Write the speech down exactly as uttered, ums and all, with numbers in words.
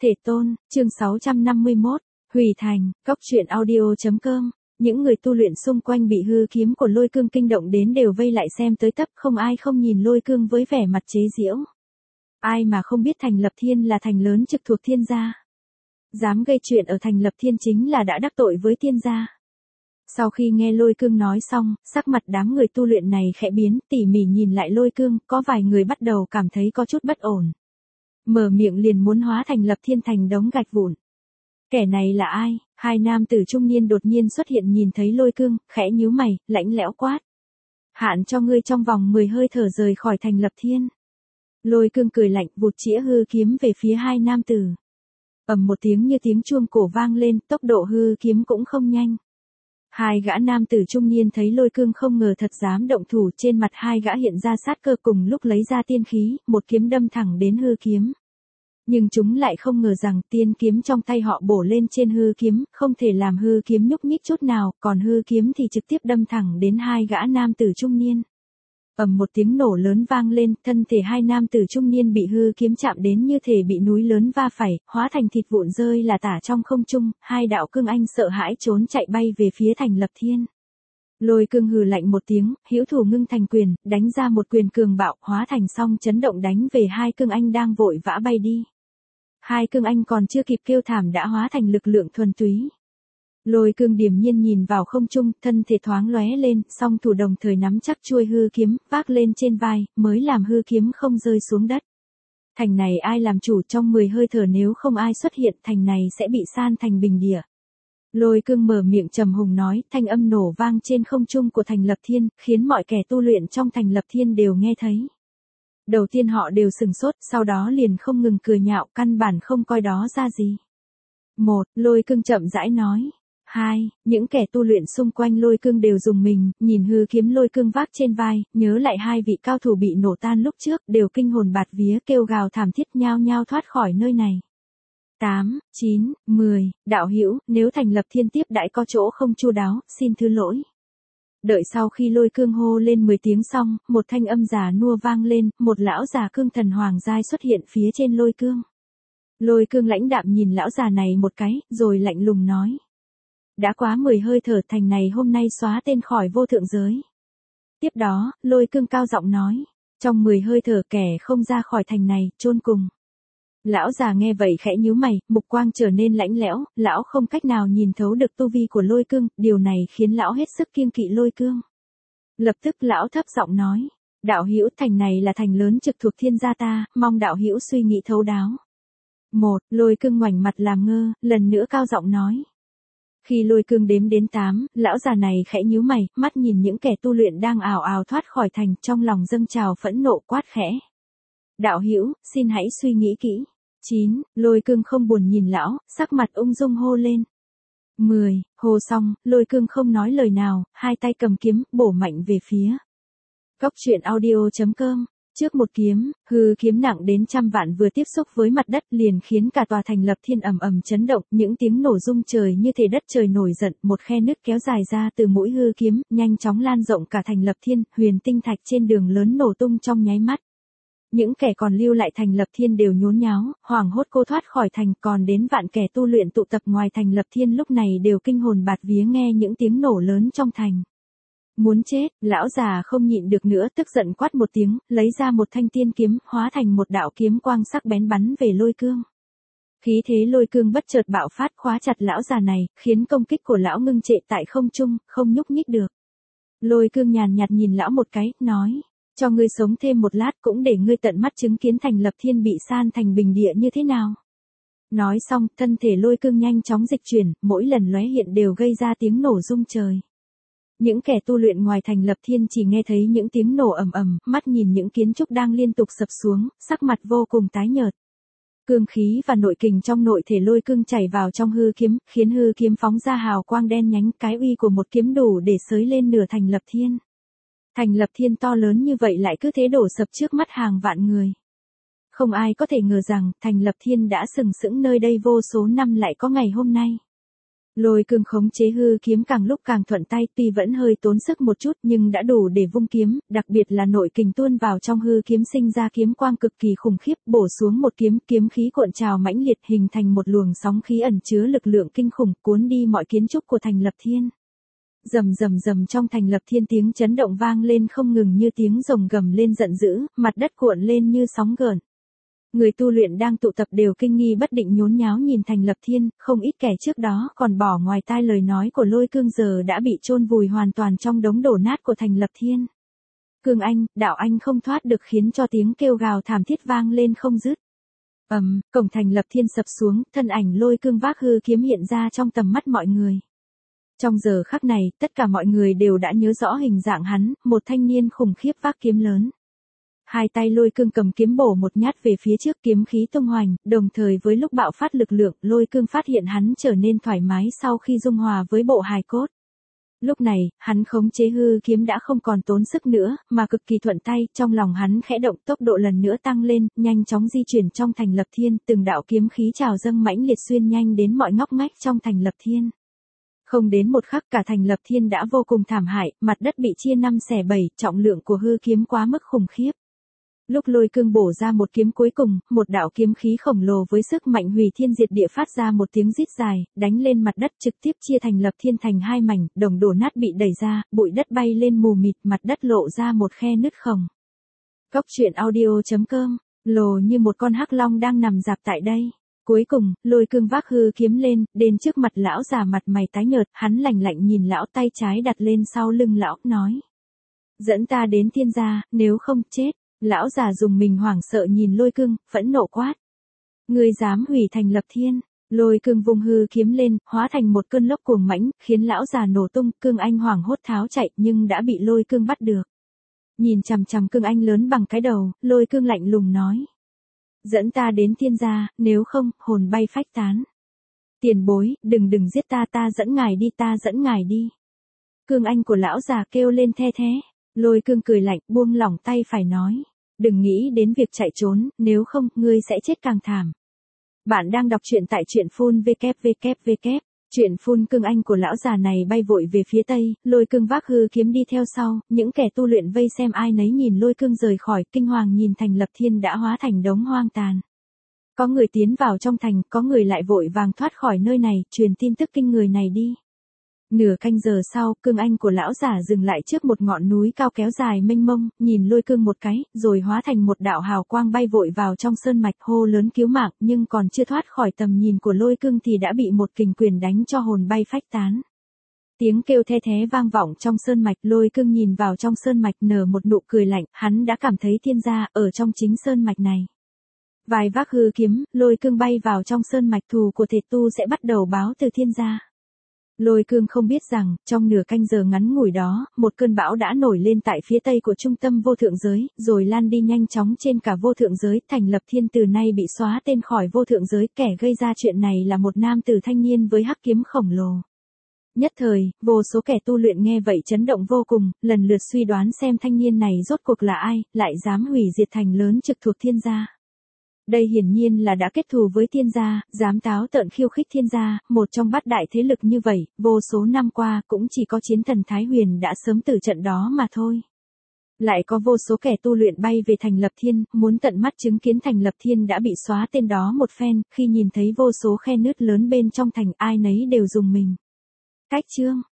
Thể tôn, chương sáu trăm năm mươi mốt, Hủy Thành, Cóc truyện audio.com. Những người tu luyện xung quanh bị hư kiếm của Lôi Cương kinh động đến đều vây lại xem tới tấp, không ai không nhìn Lôi Cương với vẻ mặt chế giễu. Ai mà không biết Thành Lập Thiên là thành lớn trực thuộc Thiên gia. Dám gây chuyện ở Thành Lập Thiên chính là đã đắc tội với Thiên gia. Sau khi nghe Lôi Cương nói xong, sắc mặt đám người tu luyện này khẽ biến, tỉ mỉ nhìn lại Lôi Cương, có vài người bắt đầu cảm thấy có chút bất ổn. Mở miệng liền muốn hóa Thành Lập Thiên thành đống gạch vụn. Kẻ này là ai? Hai nam tử trung niên đột nhiên xuất hiện nhìn thấy Lôi Cương, khẽ nhíu mày, lãnh lẽo quát. Hạn cho ngươi trong vòng mười hơi thở rời khỏi Thành Lập Thiên. Lôi Cương cười lạnh, vụt chĩa hư kiếm về phía hai nam tử. Ầm một tiếng như tiếng chuông cổ vang lên, tốc độ hư kiếm cũng không nhanh. Hai gã nam tử trung niên thấy Lôi Cương không ngờ thật dám động thủ, trên mặt hai gã hiện ra sát cơ, cùng lúc lấy ra tiên khí, một kiếm đâm thẳng đến hư kiếm. Nhưng chúng lại không ngờ rằng tiên kiếm trong tay họ bổ lên trên hư kiếm, không thể làm hư kiếm nhúc nhích chút nào, còn hư kiếm thì trực tiếp đâm thẳng đến hai gã nam tử trung niên. Ầm một tiếng nổ lớn vang lên, thân thể hai nam tử trung niên bị hư kiếm chạm đến như thể bị núi lớn va phải, hóa thành thịt vụn rơi là tả trong không trung, hai đạo cương anh sợ hãi trốn chạy bay về phía Thành Lập Thiên. Lôi Cương hừ lạnh một tiếng, hữu thủ ngưng thành quyền, đánh ra một quyền cường bạo, hóa thành song chấn động đánh về hai cương anh đang vội vã bay đi. Hai cương anh còn chưa kịp kêu thảm đã hóa thành lực lượng thuần túy. Lôi Cương điềm nhiên nhìn vào không trung, thân thể thoáng lóe lên, song thủ đồng thời nắm chắc chuôi hư kiếm, vác lên trên vai, mới làm hư kiếm không rơi xuống đất. Thành này ai làm chủ, trong mười hơi thở nếu không ai xuất hiện, thành này sẽ bị san thành bình địa. Lôi Cương mở miệng trầm hùng nói, thanh âm nổ vang trên không trung của Thành Lập Thiên, khiến mọi kẻ tu luyện trong Thành Lập Thiên đều nghe thấy. Đầu tiên họ đều sừng sốt, sau đó liền không ngừng cười nhạo, căn bản không coi đó ra gì. Một, Lôi Cương chậm rãi nói. Hai, những kẻ tu luyện xung quanh Lôi Cương đều dùng mình, nhìn hư kiếm Lôi Cương vác trên vai, nhớ lại hai vị cao thủ bị nổ tan lúc trước, đều kinh hồn bạt vía kêu gào thảm thiết nhao nhao thoát khỏi nơi này. Tám, chín, mười, đạo hữu, nếu Thành Lập Thiên tiếp đãi có chỗ không chu đáo, xin thứ lỗi. Đợi sau khi Lôi Cương hô lên mười tiếng xong, một thanh âm già nua vang lên, một lão già cương thần hoàng giai xuất hiện phía trên Lôi Cương. Lôi Cương lãnh đạm nhìn lão già này một cái, rồi lạnh lùng nói. Đã quá mười hơi thở, thành này hôm nay xóa tên khỏi vô thượng giới. Tiếp đó, Lôi Cương cao giọng nói, trong mười hơi thở kẻ không ra khỏi thành này, chôn cùng. Lão già nghe vậy khẽ nhíu mày, mục quang trở nên lạnh lẽo, lão không cách nào nhìn thấu được tu vi của Lôi Cương, điều này khiến lão hết sức kiêng kỵ Lôi Cương. Lập tức lão thấp giọng nói, đạo hữu, thành này là thành lớn trực thuộc Thiên gia ta, mong đạo hữu suy nghĩ thấu đáo. Một, Lôi Cương ngoảnh mặt làm ngơ, lần nữa cao giọng nói. Khi Lôi Cương đếm đến tám, lão già này khẽ nhíu mày, mắt nhìn những kẻ tu luyện đang ào ào thoát khỏi thành, trong lòng dâng trào phẫn nộ quát khẽ. Đạo hữu, xin hãy suy nghĩ kỹ. Chín, Lôi Cương không buồn nhìn lão, sắc mặt ung dung hô lên. Mười, hô xong, Lôi Cương không nói lời nào, hai tay cầm kiếm, bổ mạnh về phía. Cóc truyện audio.com. Trước một kiếm, hư kiếm nặng đến trăm vạn vừa tiếp xúc với mặt đất liền khiến cả tòa Thành Lập Thiên ầm ầm chấn động, những tiếng nổ rung trời như thể đất trời nổi giận, một khe nứt kéo dài ra từ mũi hư kiếm, nhanh chóng lan rộng cả Thành Lập Thiên, huyền tinh thạch trên đường lớn nổ tung trong nháy mắt. Những kẻ còn lưu lại Thành Lập Thiên đều nhốn nháo, hoảng hốt cô thoát khỏi thành, còn đến vạn kẻ tu luyện tụ tập ngoài Thành Lập Thiên lúc này đều kinh hồn bạt vía nghe những tiếng nổ lớn trong thành. Muốn chết, lão già không nhịn được nữa, tức giận quát một tiếng, lấy ra một thanh tiên kiếm, hóa thành một đạo kiếm quang sắc bén bắn về Lôi Cương. Khí thế Lôi Cương bất chợt bạo phát khóa chặt lão già này, khiến công kích của lão ngưng trệ tại không trung, không nhúc nhích được. Lôi Cương nhàn nhạt nhìn lão một cái, nói, cho ngươi sống thêm một lát cũng để ngươi tận mắt chứng kiến Thành Lập Thiên bị san thành bình địa như thế nào. Nói xong, thân thể Lôi Cương nhanh chóng dịch chuyển, mỗi lần lóe hiện đều gây ra tiếng nổ rung trời. Những kẻ tu luyện ngoài Thành Lập Thiên chỉ nghe thấy những tiếng nổ ầm ầm, mắt nhìn những kiến trúc đang liên tục sập xuống, sắc mặt vô cùng tái nhợt. Cương khí và nội kình trong nội thể Lôi Cương chảy vào trong hư kiếm, khiến hư kiếm phóng ra hào quang đen nhánh, cái uy của một kiếm đủ để xới lên nửa Thành Lập Thiên. Thành Lập Thiên to lớn như vậy lại cứ thế đổ sập trước mắt hàng vạn người. Không ai có thể ngờ rằng Thành Lập Thiên đã sừng sững nơi đây vô số năm lại có ngày hôm nay. Lôi cương khống chế hư kiếm càng lúc càng thuận tay, tuy vẫn hơi tốn sức một chút nhưng đã đủ để vung kiếm, đặc biệt là nội kình tuôn vào trong hư kiếm sinh ra kiếm quang cực kỳ khủng khiếp, bổ xuống một kiếm, kiếm khí cuộn trào mãnh liệt hình thành một luồng sóng khí ẩn chứa lực lượng kinh khủng, cuốn đi mọi kiến trúc của Thành Lập Thiên. Rầm rầm rầm, trong Thành Lập Thiên tiếng chấn động vang lên không ngừng như tiếng rồng gầm lên giận dữ, mặt đất cuộn lên như sóng gợn. Người tu luyện đang tụ tập đều kinh nghi bất định nhốn nháo nhìn Thành Lập Thiên, không ít kẻ trước đó còn bỏ ngoài tai lời nói của Lôi Cương giờ đã bị chôn vùi hoàn toàn trong đống đổ nát của Thành Lập Thiên. Cương anh, đạo anh không thoát được, khiến cho tiếng kêu gào thảm thiết vang lên không dứt. Ầm, um, cổng Thành Lập Thiên sập xuống, thân ảnh Lôi Cương vác hư kiếm hiện ra trong tầm mắt mọi người. Trong giờ khắc này, tất cả mọi người đều đã nhớ rõ hình dạng hắn, một thanh niên khủng khiếp vác kiếm lớn. Hai tay Lôi Cương cầm kiếm bổ một nhát về phía trước, kiếm khí tung hoành, đồng thời với lúc bạo phát lực lượng, Lôi Cương phát hiện hắn trở nên thoải mái sau khi dung hòa với bộ hài cốt. Lúc này, hắn khống chế hư kiếm đã không còn tốn sức nữa, mà cực kỳ thuận tay, trong lòng hắn khẽ động, tốc độ lần nữa tăng lên, nhanh chóng di chuyển trong Thành Lập Thiên, từng đạo kiếm khí trào dâng mãnh liệt xuyên nhanh đến mọi ngóc ngách trong Thành Lập Thiên. Không đến một khắc cả Thành Lập Thiên đã vô cùng thảm hại, mặt đất bị chia năm xẻ bảy, trọng lượng của hư kiếm quá mức khủng khiếp. Lúc Lôi Cương bổ ra một kiếm cuối cùng, một đạo kiếm khí khổng lồ với sức mạnh hủy thiên diệt địa phát ra một tiếng rít dài, đánh lên mặt đất trực tiếp chia Thành Lập Thiên thành hai mảnh, đồng đổ nát bị đẩy ra, bụi đất bay lên mù mịt, mặt đất lộ ra một khe nứt khổng. Cốc truyện audio chấm com, lồ như một con hắc long đang nằm rạp tại đây. Cuối cùng, Lôi Cương vác hư kiếm lên, đến trước mặt lão già mặt mày tái nhợt, hắn lạnh lạnh nhìn lão, tay trái đặt lên sau lưng lão, nói: "Dẫn ta đến Thiên gia, nếu không chết." Lão già dùng mình hoảng sợ nhìn Lôi Cương, phẫn nộ quát: "Ngươi dám hủy Thành Lập Thiên?" Lôi Cương vung hư kiếm lên, hóa thành một cơn lốc cuồng mãnh, khiến lão già nổ tung, Cương Anh hoảng hốt tháo chạy, nhưng đã bị Lôi Cương bắt được. Nhìn chằm chằm Cương Anh lớn bằng cái đầu, Lôi Cương lạnh lùng nói: "Dẫn ta đến Thiên gia, nếu không, hồn bay phách tán." "Tiền bối, đừng đừng giết ta, ta dẫn ngài đi, ta dẫn ngài đi." Cương Anh của lão già kêu lên the thé. Lôi Cương cười lạnh, buông lỏng tay phải nói: "Đừng nghĩ đến việc chạy trốn, nếu không, ngươi sẽ chết càng thảm." Bạn đang đọc truyện tại truyện phun vê kép vê kép vê kép. Truyện phun. Cương Anh của lão già này bay vội về phía tây, Lôi Cương vác hư kiếm đi theo sau, những kẻ tu luyện vây xem ai nấy nhìn Lôi Cương rời khỏi, kinh hoàng nhìn Thành Lập Thiên đã hóa thành đống hoang tàn. Có người tiến vào trong thành, có người lại vội vàng thoát khỏi nơi này, truyền tin tức kinh người này đi. Nửa canh giờ sau, Cương Anh của lão giả dừng lại trước một ngọn núi cao kéo dài mênh mông, nhìn Lôi Cương một cái, rồi hóa thành một đạo hào quang bay vội vào trong sơn mạch, hô lớn cứu mạng, nhưng còn chưa thoát khỏi tầm nhìn của Lôi Cương thì đã bị một kình quyền đánh cho hồn bay phách tán. Tiếng kêu the thé vang vọng trong sơn mạch, Lôi Cương nhìn vào trong sơn mạch nở một nụ cười lạnh, hắn đã cảm thấy Thiên gia ở trong chính sơn mạch này. Vài vác hư kiếm, Lôi Cương bay vào trong sơn mạch, thù của thể tu sẽ bắt đầu báo từ Thiên gia. Lôi Cương không biết rằng, trong nửa canh giờ ngắn ngủi đó, một cơn bão đã nổi lên tại phía tây của trung tâm vô thượng giới, rồi lan đi nhanh chóng trên cả vô thượng giới. Thành Lập Thiên từ nay bị xóa tên khỏi vô thượng giới, kẻ gây ra chuyện này là một nam tử thanh niên với hắc kiếm khổng lồ. Nhất thời, vô số kẻ tu luyện nghe vậy chấn động vô cùng, lần lượt suy đoán xem thanh niên này rốt cuộc là ai, lại dám hủy diệt thành lớn trực thuộc Thiên gia. Đây hiển nhiên là đã kết thù với Thiên gia, dám táo tợn khiêu khích Thiên gia, một trong bát đại thế lực như vậy, vô số năm qua cũng chỉ có chiến thần Thái Huyền đã sớm tử trận đó mà thôi. Lại có vô số kẻ tu luyện bay về Thành Lập Thiên, muốn tận mắt chứng kiến Thành Lập Thiên đã bị xóa tên đó một phen, khi nhìn thấy vô số khe nứt lớn bên trong thành, ai nấy đều rùng mình. Cách chương